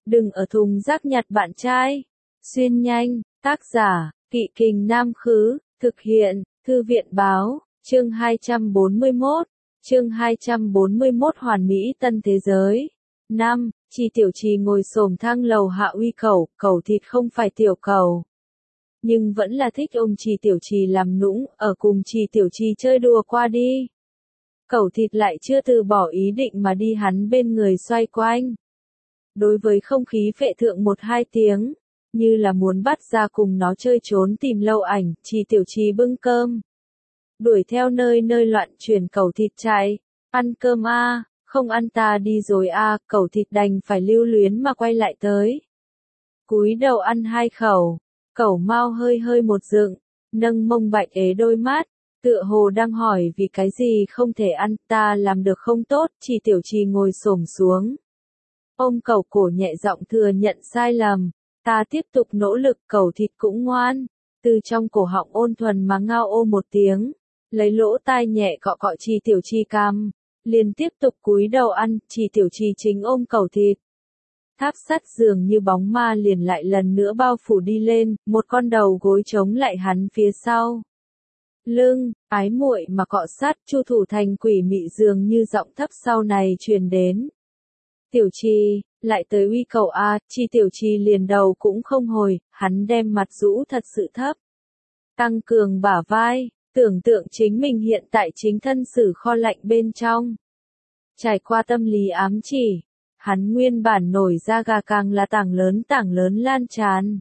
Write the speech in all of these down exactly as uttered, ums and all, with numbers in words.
Đừng ở thùng rác nhặt bạn trai. Xuyên nhanh, tác giả, Kỵ Kình Nam Khứ, thực hiện, Thư viện Báo, chương hai trăm bốn mươi mốt, chương hai trăm bốn mươi mốt Hoàn Mỹ Tân Thế Giới. năm. Chi Tiểu Trì ngồi xổm thang lầu hạ uy cẩu, cẩu thịt không phải tiểu cẩu. Nhưng vẫn là thích ôm Chi Tiểu Trì làm nũng, ở cùng Chi Tiểu Trì chơi đùa qua đi. Cẩu thịt lại chưa từ bỏ ý định mà đi hắn bên người xoay quanh. Đối với không khí phệ thượng một hai tiếng, như là muốn bắt ra cùng nó chơi trốn tìm lâu ảnh, Chi Tiểu Trì bưng cơm. Đuổi theo nơi nơi loạn chuyển cẩu thịt chạy, ăn cơm a, không ăn ta đi rồi a, cẩu thịt đành phải lưu luyến mà quay lại tới. Cúi đầu ăn hai khẩu, cẩu mau hơi hơi một dựng, nâng mông bạch ế đôi mắt, tựa hồ đang hỏi vì cái gì không thể ăn, ta làm được không tốt, Chi Tiểu Trì ngồi xổm xuống. Ôm cẩu cổ nhẹ giọng thừa nhận sai lầm, ta tiếp tục nỗ lực, cẩu thịt cũng ngoan, từ trong cổ họng ôn thuần mà ngao ô một tiếng, lấy lỗ tai nhẹ cọ cọ Chi Tiểu Trì cằm, liền tiếp tục cúi đầu ăn, Chi Tiểu Trì chính ôm cẩu thịt. Tháp sắt dường như bóng ma liền lại lần nữa bao phủ đi lên, một con đầu gối chống lại hắn phía sau. Lưng, ái muội mà cọ sát, Chu Thủ Thành quỷ mị dường như giọng thấp sau này truyền đến. Tiểu Trì, lại tới uy cẩu a, Chi Tiểu Trì liền đầu cũng không hồi, hắn đem mặt rũ thật sự thấp. Tăng cường bả vai, tưởng tượng chính mình hiện tại chính thân xử kho lạnh bên trong. Trải qua tâm lý ám chỉ, hắn nguyên bản nổi da gà càng là tảng lớn tảng lớn lan tràn.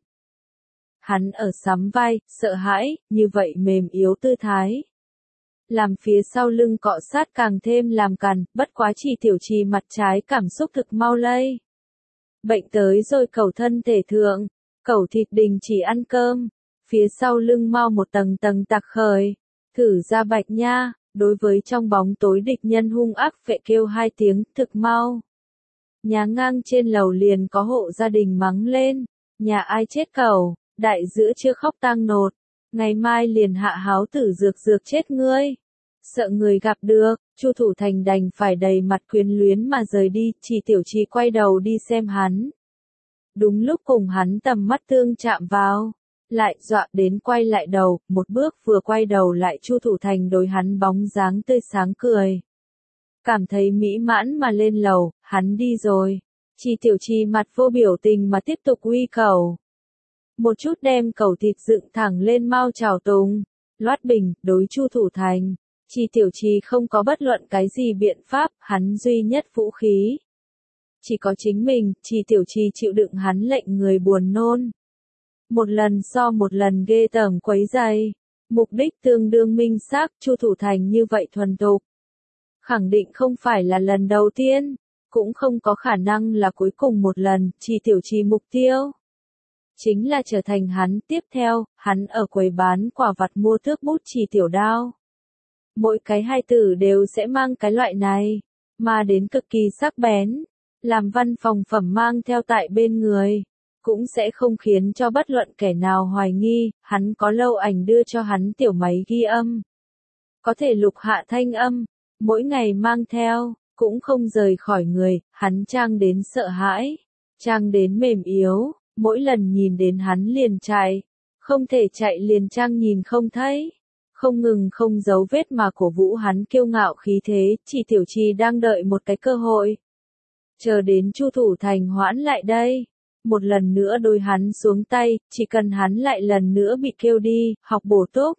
Hắn ở sắm vai, sợ hãi, như vậy mềm yếu tư thái. Làm phía sau lưng cọ sát càng thêm làm cằn, bất quá Chi Tiểu Trì mặt trái cảm xúc thực mau lây. Bệnh tới rồi cẩu thân thể thượng, cẩu thịt đình chỉ ăn cơm, phía sau lưng mau một tầng tầng tạc khởi, thử ra bạch nha, đối với trong bóng tối địch nhân hung ác phệ kêu hai tiếng, thực mau. Nhà ngang trên lầu liền có hộ gia đình mắng lên, nhà ai chết cẩu, đại giữa chưa khóc tang nột, ngày mai liền hạ háo tử dược dược chết ngươi. Sợ người gặp được, Chu Thủ Thành đành phải đầy mặt quyến luyến mà rời đi, Chi Tiểu Trì quay đầu đi xem hắn. Đúng lúc cùng hắn tầm mắt tương chạm vào, lại dọa đến quay lại đầu, một bước vừa quay đầu lại Chu Thủ Thành đối hắn bóng dáng tươi sáng cười. Cảm thấy mỹ mãn mà lên lầu, hắn đi rồi. Chi Tiểu Trì mặt vô biểu tình mà tiếp tục uy cẩu. Một chút đem cẩu thịt dựng thẳng lên mau chào tùng, loát bình, đối Chu Thủ Thành. Chi Tiểu Trì không có bất luận cái gì biện pháp, hắn duy nhất vũ khí. Chỉ có chính mình, Chi Tiểu Trì chịu đựng hắn lệnh người buồn nôn. Một lần so một lần ghê tởm quấy rầy, mục đích tương đương minh xác, Chu Thủ Thành như vậy thuần tục. Khẳng định không phải là lần đầu tiên, cũng không có khả năng là cuối cùng một lần, Chi Tiểu Trì mục tiêu. Chính là trở thành hắn, tiếp theo, hắn ở quầy bán quả vặt mua thước bút Chi Tiểu đao. Mỗi cái hai tử đều sẽ mang cái loại này, mà đến cực kỳ sắc bén, làm văn phòng phẩm mang theo tại bên người, cũng sẽ không khiến cho bất luận kẻ nào hoài nghi, hắn có lâu ảnh đưa cho hắn tiểu máy ghi âm. Có thể lục hạ thanh âm, mỗi ngày mang theo, cũng không rời khỏi người, hắn trang đến sợ hãi, trang đến mềm yếu, mỗi lần nhìn đến hắn liền chạy, không thể chạy liền trang nhìn không thấy. Không ngừng không giấu vết mà cổ vũ hắn kiêu ngạo khí thế, Chi Tiểu Trì đang đợi một cái cơ hội. Chờ đến Chu Thủ Thành hoãn lại đây, một lần nữa đôi hắn xuống tay, chỉ cần hắn lại lần nữa bị kêu đi, học bổ túc.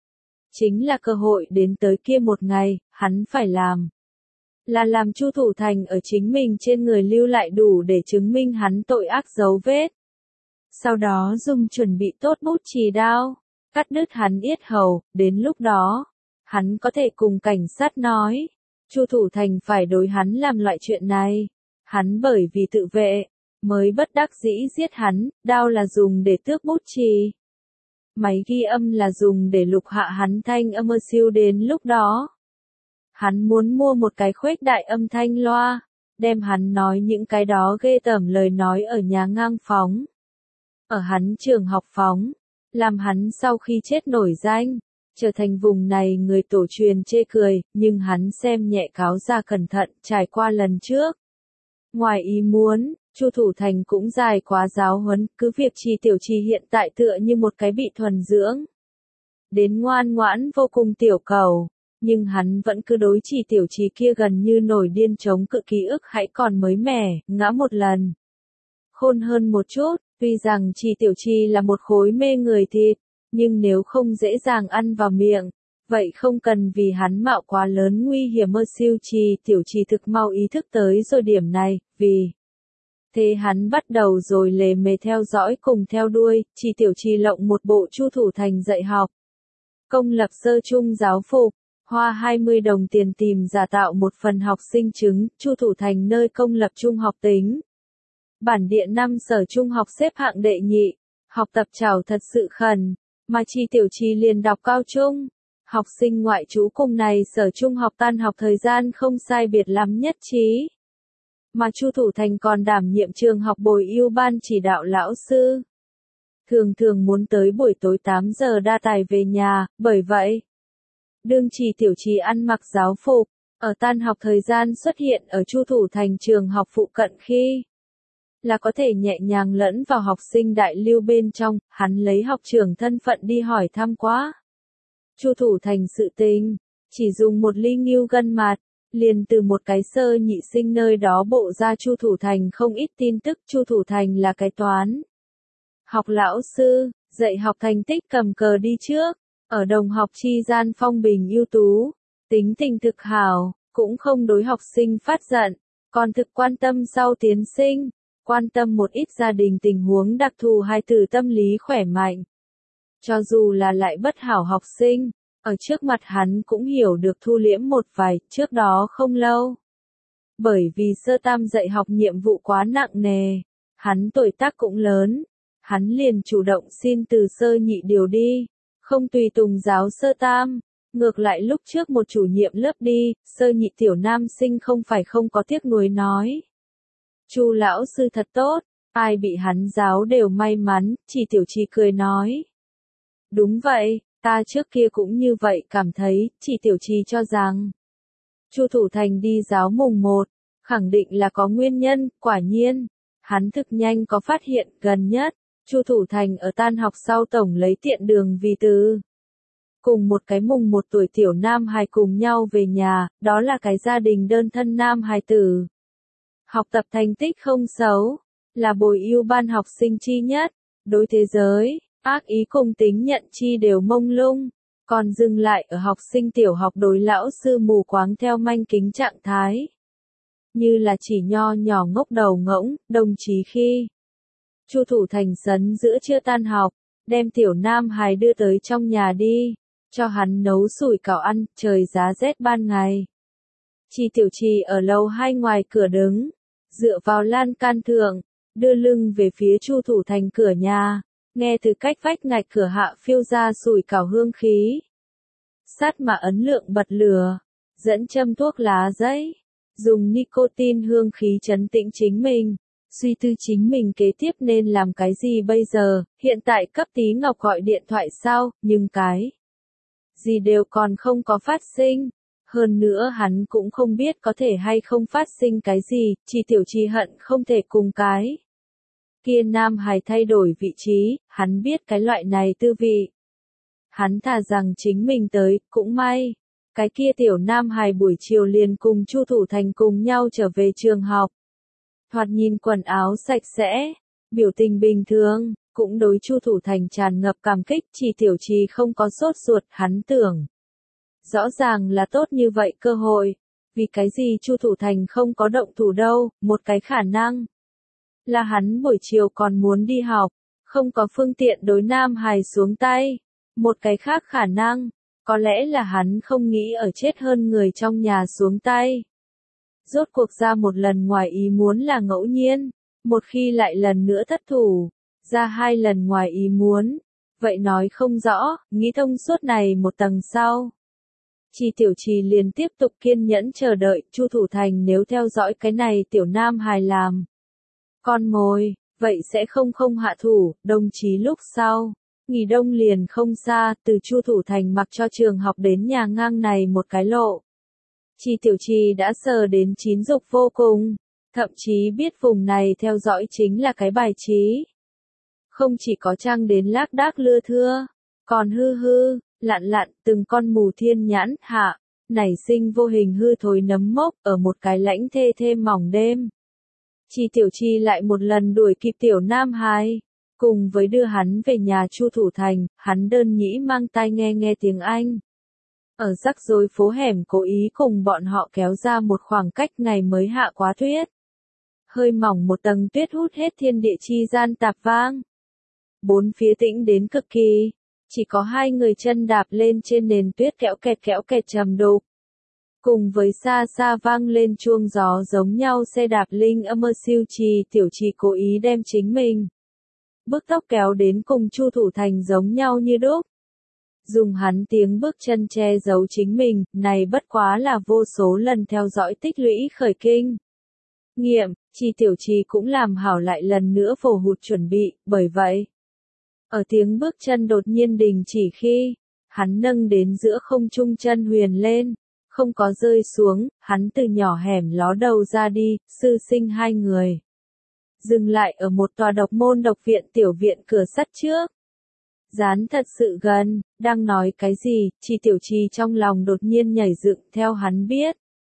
Chính là cơ hội đến tới kia một ngày, hắn phải làm. Là làm Chu Thủ Thành ở chính mình trên người lưu lại đủ để chứng minh hắn tội ác dấu vết. Sau đó dùng chuẩn bị tốt bút chì đao, cắt đứt hắn yết hầu, đến lúc đó, hắn có thể cùng cảnh sát nói, Chu Thủ Thành phải đối hắn làm loại chuyện này, hắn bởi vì tự vệ, mới bất đắc dĩ giết hắn, đao là dùng để tước bút chì. Máy ghi âm là dùng để lục hạ hắn thanh âm siêu đến lúc đó. Hắn muốn mua một cái khuếch đại âm thanh loa, đem hắn nói những cái đó ghê tởm lời nói ở nhà ngang phóng. Ở hắn trường học phóng. Làm hắn sau khi chết nổi danh, trở thành vùng này người tổ truyền chê cười, nhưng hắn xem nhẹ cáo ra cẩn thận, trải qua lần trước. Ngoài ý muốn, Chu Thủ Thành cũng dài quá giáo huấn, cứ việc Trì Tiểu Trì hiện tại tựa như một cái bị thuần dưỡng đến ngoan ngoãn vô cùng tiểu cầu, nhưng hắn vẫn cứ đối Trì Tiểu Trì kia gần như nổi điên chống cự ký ức hãy còn mới mẻ, ngã một lần. Khôn hơn một chút, tuy rằng Trì Tiểu Trì là một khối mê người thịt, nhưng nếu không dễ dàng ăn vào miệng, vậy không cần vì hắn mạo quá lớn nguy hiểm mơ siêu. Trì Tiểu Trì thực mau ý thức tới rồi điểm này, vì thế hắn bắt đầu rồi lề mề theo dõi cùng theo đuôi. Trì Tiểu Trì lộng một bộ Chu Thủ Thành dạy học công lập sơ trung giáo phục, hoa hai mươi đồng tiền tìm giả tạo một phần học sinh chứng. Chu Thủ Thành nơi công lập trung học tính bản địa năm sở trung học xếp hạng đệ nhị, học tập trào thật sự khẩn, mà Trì Tiểu Trì liền đọc cao trung. Học sinh ngoại trú cùng này sở trung học tan học thời gian không sai biệt lắm nhất trí. Mà Chu Thủ Thành còn đảm nhiệm trường học bồi yêu ban chỉ đạo lão sư. Thường thường muốn tới buổi tối tám giờ đa tài về nhà, bởi vậy, đương Trì Tiểu Trì ăn mặc giáo phục, ở tan học thời gian xuất hiện ở Chu Thủ Thành trường học phụ cận khi là có thể nhẹ nhàng lẫn vào học sinh đại lưu bên trong. Hắn lấy học trưởng thân phận đi hỏi thăm quá Chu Thủ Thành sự tình, chỉ dùng một ly ngưu gân mạt, liền từ một cái sơ nhị sinh nơi đó bộ ra Chu Thủ Thành không ít tin tức. Chu Thủ Thành là cái toán học lão sư, dạy học thành tích cầm cờ đi trước, ở đồng học chi gian phong bình ưu tú, tính tình thực hảo, cũng không đối học sinh phát giận, còn thực quan tâm sau tiến sinh, quan tâm một ít gia đình tình huống đặc thù hay từ tâm lý khỏe mạnh. Cho dù là lại bất hảo học sinh, ở trước mặt hắn cũng hiểu được thu liễm một vài. Trước đó không lâu, bởi vì sơ tam dạy học nhiệm vụ quá nặng nề, hắn tuổi tác cũng lớn, hắn liền chủ động xin từ sơ nhị điều đi, không tùy tùng giáo sơ tam. Ngược lại lúc trước một chủ nhiệm lớp đi, sơ nhị tiểu nam sinh không phải không có tiếc nuối nói: Chu lão sư thật tốt, ai bị hắn giáo đều may mắn. Trì Tiểu Trì cười nói: Đúng vậy, ta trước kia cũng như vậy cảm thấy. Trì Tiểu Trì cho rằng Chu Thủ Thành đi giáo mùng một, khẳng định là có nguyên nhân. Quả nhiên, hắn thực nhanh có phát hiện. Gần nhất, Chu Thủ Thành ở tan học sau tổng lấy tiện đường vì từ cùng một cái mùng một tuổi tiểu nam hài cùng nhau về nhà, đó là cái gia đình đơn thân nam hài tử. Học tập thành tích không xấu, là bồi yêu ban học sinh chi nhất, đối thế giới, ác ý cùng tính nhận chi đều mông lung, còn dừng lại ở học sinh tiểu học đối lão sư mù quáng theo manh kính trạng thái. Như là chỉ nho nhỏ ngốc đầu ngỗng. Đồng chí khi Chu Thủ Thành sấn giữa trưa tan học, đem tiểu nam hài đưa tới trong nhà đi, cho hắn nấu sủi cảo ăn. Trời giá rét ban ngày, Trì Tiểu Trì ở lầu hai ngoài cửa đứng, dựa vào lan can thượng, đưa lưng về phía Chu Thủ Thành cửa nhà, nghe từ cách vách ngạch cửa hạ phiêu ra sủi cảo hương khí. Sát mà ấn lượng bật lửa, dẫn châm thuốc lá giấy, dùng nicotine hương khí trấn tĩnh chính mình, suy tư chính mình kế tiếp nên làm cái gì bây giờ. Hiện tại cấp Tí Ngọc gọi điện thoại sao, nhưng cái gì đều còn không có phát sinh. Hơn nữa hắn cũng không biết có thể hay không phát sinh cái gì. Trì Tiểu Trì hận không thể cùng cái kia nam hài thay đổi vị trí, hắn biết cái loại này tư vị. Hắn thà rằng chính mình tới, cũng may. Cái kia tiểu nam hài buổi chiều liền cùng Chu Thủ Thành cùng nhau trở về trường học. Thoạt nhìn quần áo sạch sẽ, biểu tình bình thường, cũng đối Chu Thủ Thành tràn ngập cảm kích. Trì Tiểu Trì không có sốt ruột, hắn tưởng rõ ràng là tốt như vậy cơ hội, vì cái gì Chu Thủ Thành không có động thủ đâu. Một cái khả năng là hắn buổi chiều còn muốn đi học, không có phương tiện đối nam hài xuống tay. Một cái khác khả năng, có lẽ là hắn không nghĩ ở chết hơn người trong nhà xuống tay. Rốt cuộc ra một lần ngoài ý muốn là ngẫu nhiên, một khi lại lần nữa thất thủ, ra hai lần ngoài ý muốn, vậy nói không rõ. Nghĩ thông suốt này một tầng sau, Trì Tiểu Trì liền tiếp tục kiên nhẫn chờ đợi. Chu Thủ Thành nếu theo dõi cái này tiểu nam hài làm con mồi, vậy sẽ không không hạ thủ. Đồng chí lúc sau, nghỉ đông liền không xa, từ Chu Thủ Thành mặc cho trường học đến nhà ngang này một cái lộ. Trì Tiểu Trì đã sờ đến chín dục vô cùng, thậm chí biết vùng này theo dõi chính là cái bài trí. Không chỉ có trăng đến lác đác lưa thưa, còn hư hư, lặn lặn từng con mù thiên nhãn hạ, nảy sinh vô hình hư thối nấm mốc ở một cái lãnh thê thê mỏng đêm. Chi Tiểu Chi lại một lần đuổi kịp Tiểu Nam Hải, cùng với đưa hắn về nhà Chu Thủ Thành, hắn đơn nhĩ mang tai nghe nghe tiếng Anh. Ở rắc rối phố hẻm cố ý cùng bọn họ kéo ra một khoảng cách ngày mới hạ quá tuyết. Hơi mỏng một tầng tuyết hút hết thiên địa chi gian tạp vang. Bốn phía tĩnh đến cực kỳ, chỉ có hai người chân đạp lên trên nền tuyết kẽo kẹt kẽo kẹt trầm đục. Cùng với xa xa vang lên chuông gió giống nhau xe đạp linh âm mơ siêu trì Tiểu Trì cố ý đem chính mình. Bước tóc kéo đến cùng Chu Thủ Thành giống nhau như đúc. Dùng hắn tiếng bước chân che giấu chính mình, này bất quá là vô số lần theo dõi tích lũy khởi kinh. Nghiệm, Chi Tiểu Trì cũng làm hảo lại lần nữa phổ hụt chuẩn bị, bởi vậy. Ở tiếng bước chân đột nhiên đình chỉ khi, hắn nâng đến giữa không trung chân huyền lên, không có rơi xuống, hắn từ nhỏ hẻm ló đầu ra đi, sư sinh hai người. Dừng lại ở một tòa độc môn độc viện tiểu viện cửa sắt trước. Dán thật sự gần, đang nói cái gì, Chi Tiểu Trì trong lòng đột nhiên nhảy dựng theo hắn biết.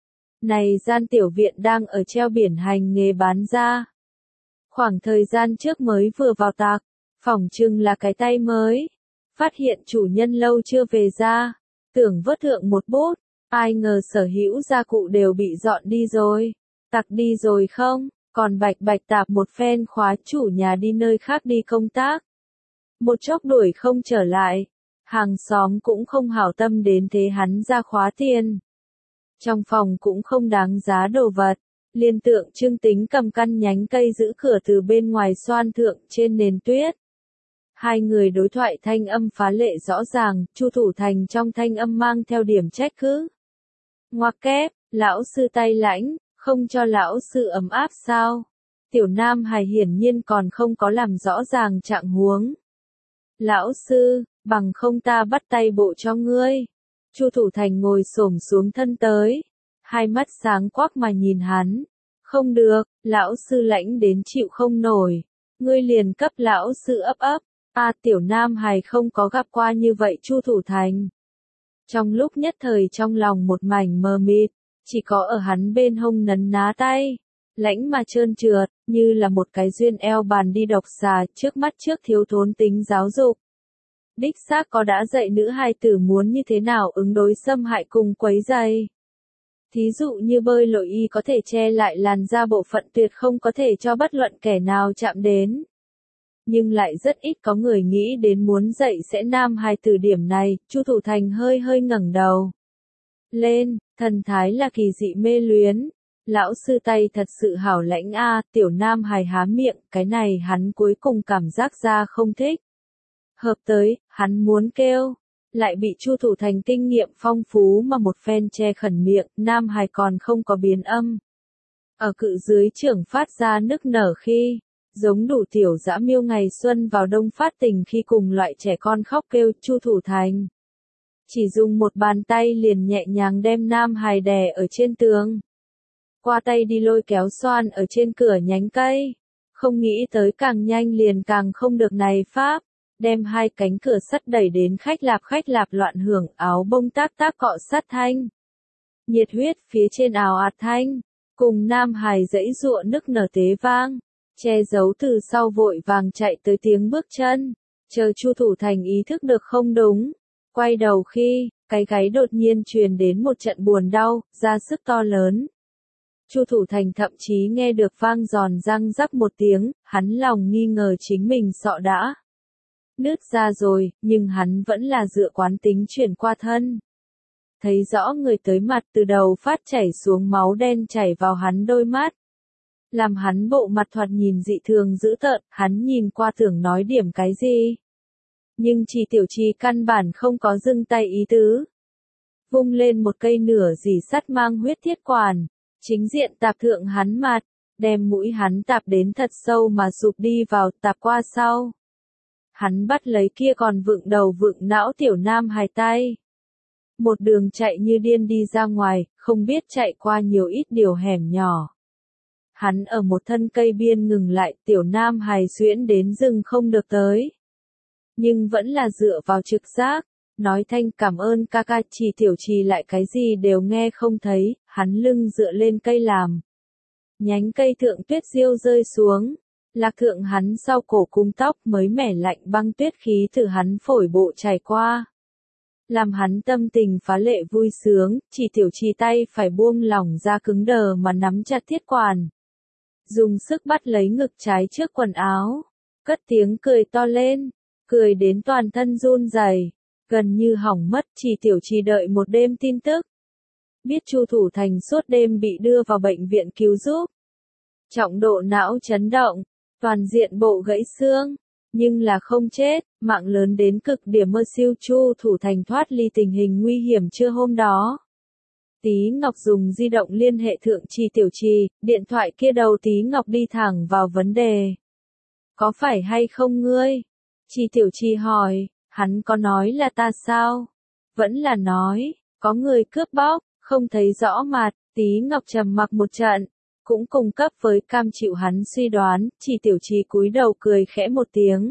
Này gian tiểu viện đang ở treo biển hành nghề bán ra. Khoảng thời gian trước mới vừa vào tạc, phỏng chừng là cái tay mới. Phát hiện chủ nhân lâu chưa về ra, tưởng vớt thượng một bút, ai ngờ sở hữu gia cụ đều bị dọn đi rồi. Tặc đi rồi không, còn bạch bạch tạp một phen khóa chủ nhà đi nơi khác đi công tác. Một chốc đuổi không trở lại, hàng xóm cũng không hảo tâm đến thế hắn ra khóa tiền. Trong phòng cũng không đáng giá đồ vật, liên tượng Trương Tính cầm căn nhánh cây giữ cửa từ bên ngoài xoan thượng trên nền tuyết. Hai người đối thoại thanh âm phá lệ rõ ràng, Chu Thủ Thành trong thanh âm mang theo điểm trách cứ. Ngoặc kép, lão sư tay lãnh, không cho lão sư ấm áp sao? Tiểu Nam Hải hiển nhiên còn không có làm rõ ràng trạng huống. Lão sư, bằng không ta bắt tay bộ cho ngươi. Chu Thủ Thành ngồi xổm xuống thân tới, hai mắt sáng quắc mà nhìn hắn. Không được, lão sư lãnh đến chịu không nổi. Ngươi liền cấp lão sư ấp ấp. A à, Tiểu Nam Hải không có gặp qua như vậy Chu Thủ Thành. Trong lúc nhất thời trong lòng một mảnh mờ mịt, chỉ có ở hắn bên hông nấn ná tay, lãnh mà trơn trượt, như là một cái duyên eo bàn đi độc xà, trước mắt trước thiếu thốn tính giáo dục. Đích xác có đã dạy nữ hài tử muốn như thế nào ứng đối xâm hại cùng quấy rầy. Thí dụ như bơi lội y có thể che lại làn da bộ phận tuyệt không có thể cho bất luận kẻ nào chạm đến. Nhưng lại rất ít có người nghĩ đến muốn dạy sẽ nam hài tử điểm này, Chu Thủ Thành hơi hơi ngẩng đầu lên, thần thái là kỳ dị mê luyến. Lão sư tay thật sự hảo lãnh a, Tiểu Nam Hài há miệng, cái này hắn cuối cùng cảm giác ra không thích. Hợp tới, hắn muốn kêu, lại bị Chu Thủ Thành kinh nghiệm phong phú mà một phen che khẩn miệng, Nam Hài còn không có biến âm. Ở cự dưới trưởng phát ra nức nở khi, giống đủ tiểu dã miêu ngày xuân vào đông phát tình khi cùng loại trẻ con khóc kêu Chu Thủ Thành. Chỉ dùng một bàn tay liền nhẹ nhàng đem Nam Hài đè ở trên tường. Qua tay đi lôi kéo xoan ở trên cửa nhánh cây. Không nghĩ tới càng nhanh liền càng không được này pháp. Đem hai cánh cửa sắt đẩy đến khách lạp khách lạp loạn hưởng áo bông tác tác cọ sát thanh. Nhiệt huyết phía trên áo ạt thanh. Cùng Nam Hài dãy giụa nức nở tế vang. Che giấu từ sau vội vàng chạy tới tiếng bước chân. Chờ Chu Thủ Thành ý thức được không đúng. Quay đầu khi, cái gáy đột nhiên truyền đến một trận buồn đau, ra sức to lớn. Chu Thủ Thành thậm chí nghe được vang giòn răng rắc một tiếng, hắn lòng nghi ngờ chính mình sọ đã nứt ra rồi, nhưng hắn vẫn là dựa quán tính chuyển qua thân. Thấy rõ người tới mặt từ đầu phát chảy xuống máu đen chảy vào hắn đôi mắt. Làm hắn bộ mặt thoạt nhìn dị thường dữ tợn, hắn nhìn qua tưởng nói điểm cái gì. Nhưng Chi Tiểu Trì căn bản không có dừng tay ý tứ. Vung lên một cây nửa dì sắt mang huyết thiết quản, chính diện tạp thượng hắn mặt, đem mũi hắn tạp đến thật sâu mà sụp đi vào, tạp qua sau. Hắn bắt lấy kia còn vựng đầu vựng não Tiểu Nam Hài tay. Một đường chạy như điên đi ra ngoài, không biết chạy qua nhiều ít điều hẻm nhỏ. Hắn ở một thân cây biên ngừng lại, tiểu nam hài xuyễn đến rừng không được tới. Nhưng vẫn là dựa vào trực giác, nói thanh cảm ơn ca ca, chỉ tiểu trì lại cái gì đều nghe không thấy, hắn lưng dựa lên cây làm. Nhánh cây thượng tuyết diêu rơi xuống, lạc thượng hắn sau cổ cung tóc mới mẻ lạnh băng tuyết khí từ hắn phổi bộ trải qua. Làm hắn tâm tình phá lệ vui sướng, chỉ tiểu trì tay phải buông lỏng ra cứng đờ mà nắm chặt thiết quản. Dùng sức bắt lấy ngực trái trước quần áo, cất tiếng cười to lên, cười đến toàn thân run rẩy, gần như hỏng mất, chỉ tiểu trì đợi một đêm tin tức. Biết Chu Thủ Thành suốt đêm bị đưa vào bệnh viện cứu giúp. Trọng độ não chấn động, toàn diện bộ gãy xương, nhưng là không chết, mạng lớn đến cực điểm mơ siêu Chu Thủ Thành thoát ly tình hình nguy hiểm trưa hôm đó. Tí Ngọc dùng di động liên hệ thượng Trì Tiểu Trì, điện thoại kia đầu Tí Ngọc đi thẳng vào vấn đề. Có phải hay không ngươi? Trì Tiểu Trì hỏi, hắn có nói là ta sao? Vẫn là nói, có người cướp bóc, không thấy rõ mặt, Tí Ngọc trầm mặc một trận, cũng cung cấp với cam chịu hắn suy đoán, Trì Tiểu Trì cúi đầu cười khẽ một tiếng.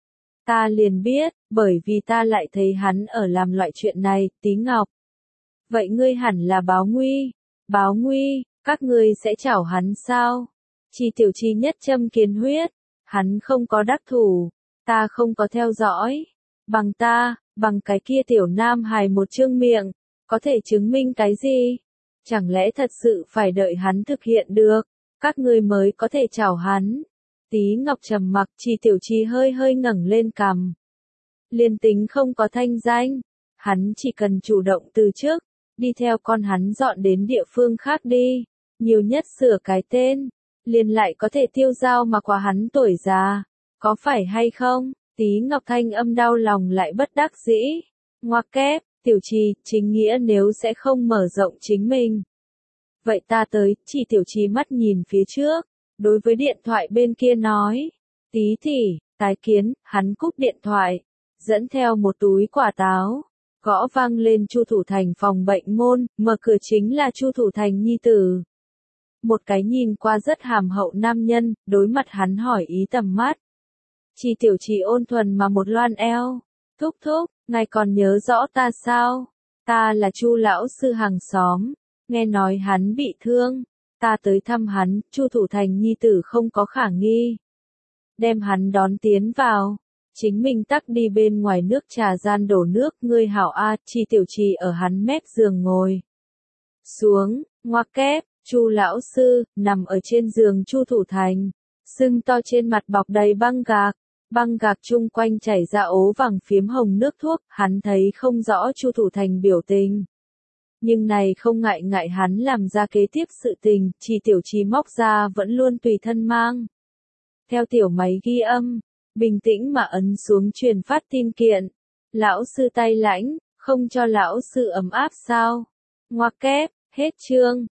Ta liền biết, bởi vì ta lại thấy hắn ở làm loại chuyện này, Tí Ngọc. Vậy ngươi hẳn là báo nguy, báo nguy, các ngươi sẽ chảo hắn sao? Trì Tiểu Trì nhất châm kiến huyết, hắn không có đắc thủ, ta không có theo dõi, bằng ta, bằng cái kia tiểu nam hài một trương miệng, có thể chứng minh cái gì? Chẳng lẽ thật sự phải đợi hắn thực hiện được, các ngươi mới có thể chảo hắn? Tí Ngọc trầm mặc, Trì Tiểu Trì hơi hơi ngẩng lên cằm. Liên tính không có thanh danh, hắn chỉ cần chủ động từ trước, đi theo con hắn dọn đến địa phương khác đi, nhiều nhất sửa cái tên, liền lại có thể tiêu dao mà qua hắn tuổi già, có phải hay không? Tí Ngọc thanh âm đau lòng lại bất đắc dĩ, ngoặc kép, Tiểu Trì, chính nghĩa nếu sẽ không mở rộng chính mình. Vậy ta tới, Trì Tiểu Trì mắt nhìn phía trước, đối với điện thoại bên kia nói, tí tỉ, tái kiến, hắn cúp điện thoại, dẫn theo một túi quả táo. Gõ vang lên Chu Thủ Thành phòng bệnh môn, mở cửa chính là Chu Thủ Thành nhi tử. Một cái nhìn qua rất hàm hậu nam nhân, đối mặt hắn hỏi ý tầm mắt. Trì Tiểu Trì ôn thuần mà một loan eo. Thúc thúc, ngài còn nhớ rõ ta sao? Ta là Chu lão sư hàng xóm, nghe nói hắn bị thương, ta tới thăm hắn, Chu Thủ Thành nhi tử không có khả nghi. Đem hắn đón tiến vào. Chính mình tắc đi bên ngoài nước trà gian đổ nước, ngươi hảo a, Trì Tiểu Trì ở hắn mép giường ngồi. Xuống, ngoặc kép, Chu lão sư, nằm ở trên giường Chu Thủ Thành, sưng to trên mặt bọc đầy băng gạc, băng gạc chung quanh chảy ra ố vàng phiếm hồng nước thuốc, hắn thấy không rõ Chu Thủ Thành biểu tình. Nhưng này không ngại ngại hắn làm ra kế tiếp sự tình, Trì Tiểu Trì móc ra vẫn luôn tùy thân mang. Theo tiểu máy ghi âm, bình tĩnh mà ấn xuống truyền phát tin kiện. Lão sư tay lãnh, không cho lão sư ấm áp sao? Ngoặc kép, hết chương.